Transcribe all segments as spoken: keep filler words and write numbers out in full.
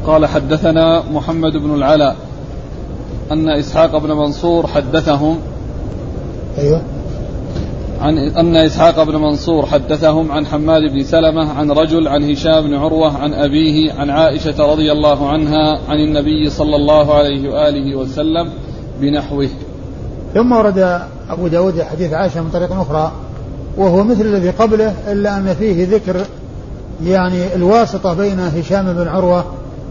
قال حدثنا محمد بن العلاء أن إسحاق بن منصور حدثهم أيوه عن أن إسحاق بن منصور حدثهم عن حماد بن سلمة عن رجل عن هشام بن عروة عن أبيه عن عائشة رضي الله عنها عن النبي صلى الله عليه وآله وسلم بنحوه. ثم ورد أبو داود حديث عائشة من طريق أخرى وهو مثل الذي قبله إلا أن فيه ذكر يعني الواسطة بين هشام بن عروة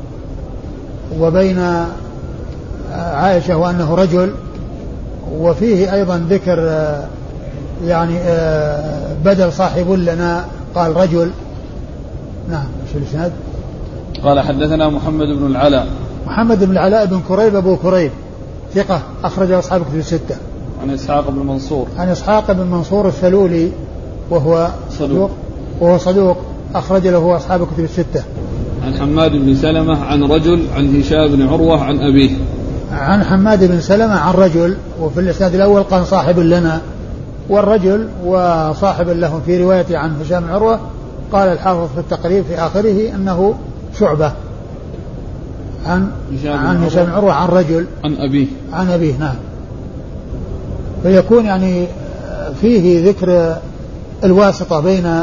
وبين عائشة وأنه رجل، وفيه أيضا ذكر يعني بدل صاحب لنا قال رجل. نعم. شو الإسناد؟ قال حدثنا محمد بن العلاء محمد بن العلاء بن كريب أبو كريب ثقة أخرج أصحاب كتب الستة. عن إسحاق بن منصور عن إسحاق بن منصور الثلولي وهو صدوق وهو صدوق أخرج له أصحاب كتب الستة. عن حماد بن سلمة عن رجل عن هشام بن عروة عن أبيه. عن حماد بن سلمة عن رجل، وفي الإسناد الأول قال صاحب لنا، والرجل وصاحب له في رواية عن هشام بن عروة قال الحافظ في التقريب في آخره أنه شعبة عن عن هشام بن عروة عن رجل عن أبيه عن أبيه. نعم. فيكون يعني فيه ذكر الواسطة بين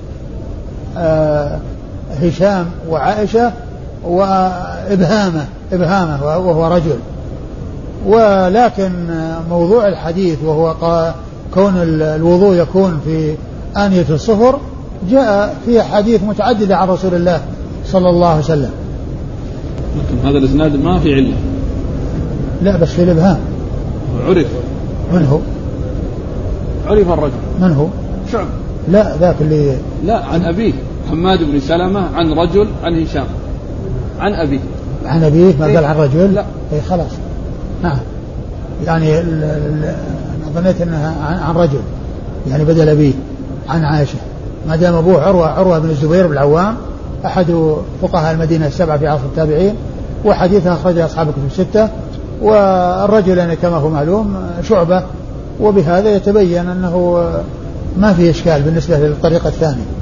هشام وعائشة وإبهامه إبهامه وهو رجل. ولكن موضوع الحديث وهو كون الوضوء يكون في آنية الصفر جاء فيه حديث متعددة عن رسول الله صلى الله عليه وسلم. لكن هذا الإسناد ما في علة. لا بس في الإبهام. عرف. من هو؟ عرف الرجل. من هو؟ شعب. لا ذاك اللي لا عن أبيه حماد بن سلمة عن رجل عن هشام عن أبيه. عن أبيه ما قال عن رجل. لا إيه خلاص. نعم. يعني أنا ظنيت أنها عن رجل يعني بدل أبيه عن عائشة، ما دام أبوه عروة عروة بن الزبير بن العوام أحد فقهاء المدينة السبعة في عصر التابعين، وحديثها أخرجه أصحاب الكتب الستة. والرجل يعني كما هو معلوم شعبة، وبهذا يتبين أنه ما في إشكال بالنسبة للطريقة الثانية.